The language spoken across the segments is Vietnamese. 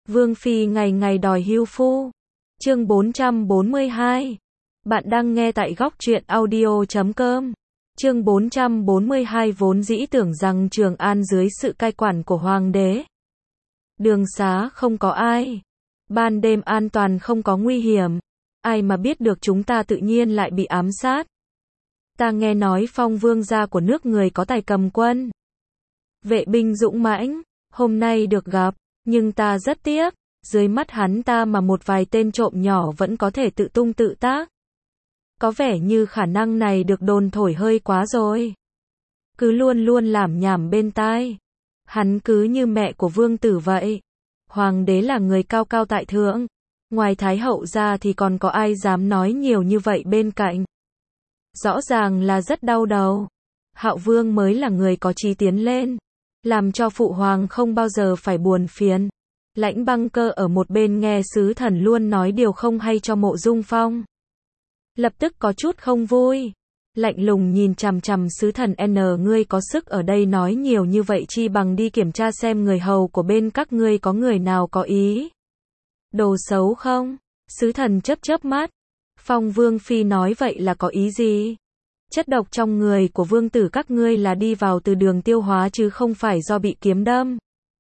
Vương phi ngày ngày đòi hưu phu. Chương 442. Bạn đang nghe tại góc truyện audio.com. Chương 442 vốn dĩ tưởng rằng Trường An dưới sự cai quản của hoàng đế. Đường xá không có ai. Ban đêm an toàn không có nguy hiểm. Ai mà biết được chúng ta tự nhiên lại bị ám sát. Ta nghe nói Phong vương gia của nước người có tài cầm quân. Vệ binh dũng mãnh, hôm nay được gặp, nhưng ta rất tiếc, dưới mắt hắn ta mà một vài tên trộm nhỏ vẫn có thể tự tung tự tác. Có vẻ như khả năng này được đồn thổi hơi quá rồi. Cứ luôn luôn lảm nhảm bên tai. Hắn cứ như mẹ của vương tử vậy. Hoàng đế là người cao cao tại thượng. Ngoài Thái hậu ra thì còn có ai dám nói nhiều như vậy bên cạnh. Rõ ràng là rất đau đầu. Hạo vương mới là người có chí tiến lên. Làm cho phụ hoàng không bao giờ phải buồn phiền. Lãnh Băng Cơ ở một bên nghe sứ thần luôn nói điều không hay cho Mộ Dung Phong. Lập tức có chút không vui. Lạnh lùng nhìn chằm chằm sứ thần N, ngươi có sức ở đây nói nhiều như vậy chi bằng đi kiểm tra xem người hầu của bên các ngươi có người nào có ý đồ xấu không? Sứ thần chớp chớp mắt. Phong vương phi nói vậy là có ý gì? Chất độc trong người của vương tử các ngươi là đi vào từ đường tiêu hóa chứ không phải do bị kiếm đâm.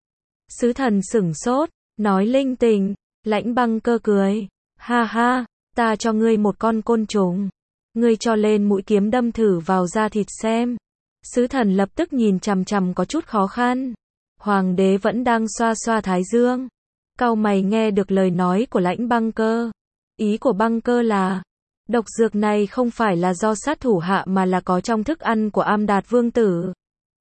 Sứ thần sửng sốt, nói linh tinh. Lãnh Băng Cơ cười. Ha ha, ta cho ngươi một con côn trùng. Ngươi cho lên mũi kiếm đâm thử vào da thịt xem. Sứ thần lập tức nhìn chằm chằm có chút khó khăn. Hoàng đế vẫn đang xoa xoa thái dương. Cau mày nghe được lời nói của Lãnh Băng Cơ. Ý của Băng Cơ là, độc dược này không phải là do sát thủ hạ mà là có trong thức ăn của Am Đạt vương tử.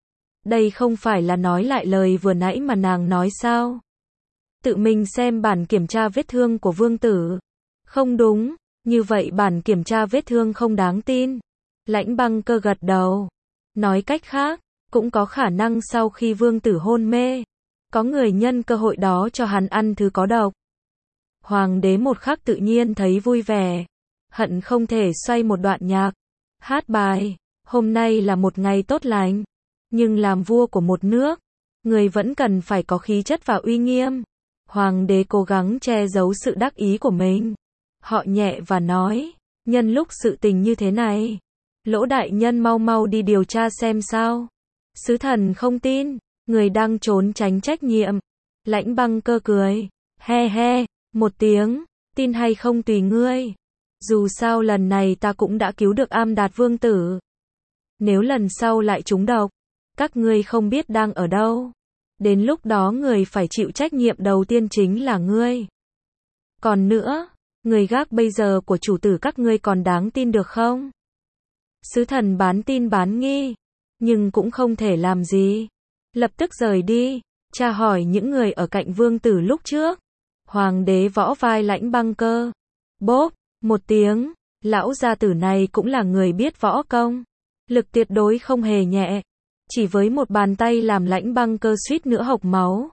Đây không phải là nói lại lời vừa nãy mà nàng nói sao? Tự mình xem bản kiểm tra vết thương của vương tử. Không đúng, như vậy bản kiểm tra vết thương không đáng tin. Lãnh Băng Cơ gật đầu. Nói cách khác, cũng có khả năng sau khi vương tử hôn mê, có người nhân cơ hội đó cho hắn ăn thứ có độc. Hoàng đế một khắc tự nhiên thấy vui vẻ. Hận không thể xoay một đoạn nhạc. Hát bài, hôm nay là một ngày tốt lành. Nhưng làm vua của một nước, người vẫn cần phải có khí chất và uy nghiêm. Hoàng đế cố gắng che giấu sự đắc ý của mình. Họ nhẹ và nói, nhân lúc sự tình như thế này, Lỗ đại nhân mau mau đi điều tra xem sao. Sứ thần không tin, người đang trốn tránh trách nhiệm. Lãnh Băng Cơ cười, he he, một tiếng, tin hay không tùy ngươi. Dù sao lần này ta cũng đã cứu được Am Đạt vương tử. Nếu lần sau lại trúng độc, các ngươi không biết đang ở đâu. Đến lúc đó người phải chịu trách nhiệm đầu tiên chính là ngươi. Còn nữa, người gác bây giờ của chủ tử các ngươi còn đáng tin được không? Sứ thần bán tin bán nghi, nhưng cũng không thể làm gì. Lập tức rời đi, tra hỏi những người ở cạnh vương tử lúc trước. Hoàng đế võ vai Lãnh Băng Cơ. Bốp, một tiếng, lão gia tử này cũng là người biết võ công. Lực tuyệt đối không hề nhẹ. Chỉ với một bàn tay làm Lãnh Băng Cơ suýt nữa hộc máu.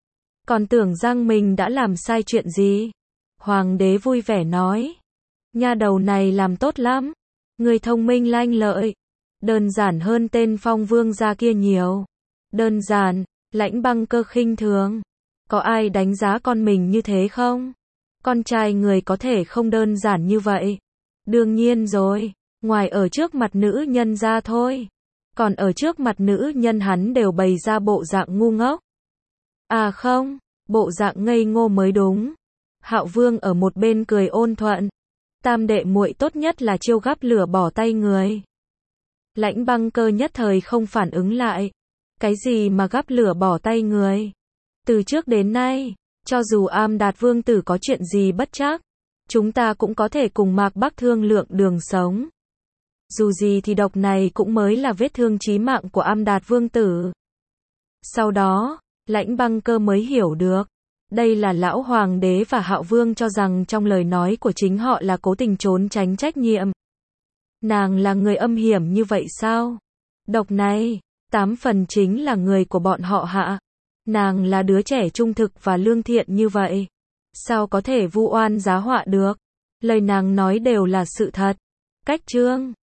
Còn tưởng rằng mình đã làm sai chuyện gì. Hoàng đế vui vẻ nói. Nha đầu này làm tốt lắm. Người thông minh lanh lợi. Đơn giản hơn tên Phong vương gia kia nhiều. Đơn giản, Lãnh Băng Cơ khinh thường. Có ai đánh giá con mình như thế không? Con trai người có thể không đơn giản như vậy. Đương nhiên rồi, ngoài ở trước mặt nữ nhân ra thôi. Còn ở trước mặt nữ nhân hắn đều bày ra bộ dạng ngu ngốc. À không, bộ dạng ngây ngô mới đúng. Hạo vương ở một bên cười ôn thuận. Tam đệ muội tốt nhất là chiêu gắp lửa bỏ tay người. Lãnh Băng Cơ nhất thời không phản ứng lại. Cái gì mà gắp lửa bỏ tay người? Từ trước đến nay, cho dù Am Đạt vương tử có chuyện gì bất trắc, chúng ta cũng có thể cùng Mạc Bắc thương lượng đường sống. Dù gì thì độc này cũng mới là vết thương chí mạng của Am Đạt vương tử. Sau đó, Lãnh Băng Cơ mới hiểu được. Đây là lão hoàng đế và Hạo vương cho rằng trong lời nói của chính họ là cố tình trốn tránh trách nhiệm. Nàng là người âm hiểm như vậy sao? Độc này, 8 phần chính là người của bọn họ hạ. Nàng là đứa trẻ trung thực và lương thiện như vậy. Sao có thể vu oan giá họa được? Lời nàng nói đều là sự thật. Cách chương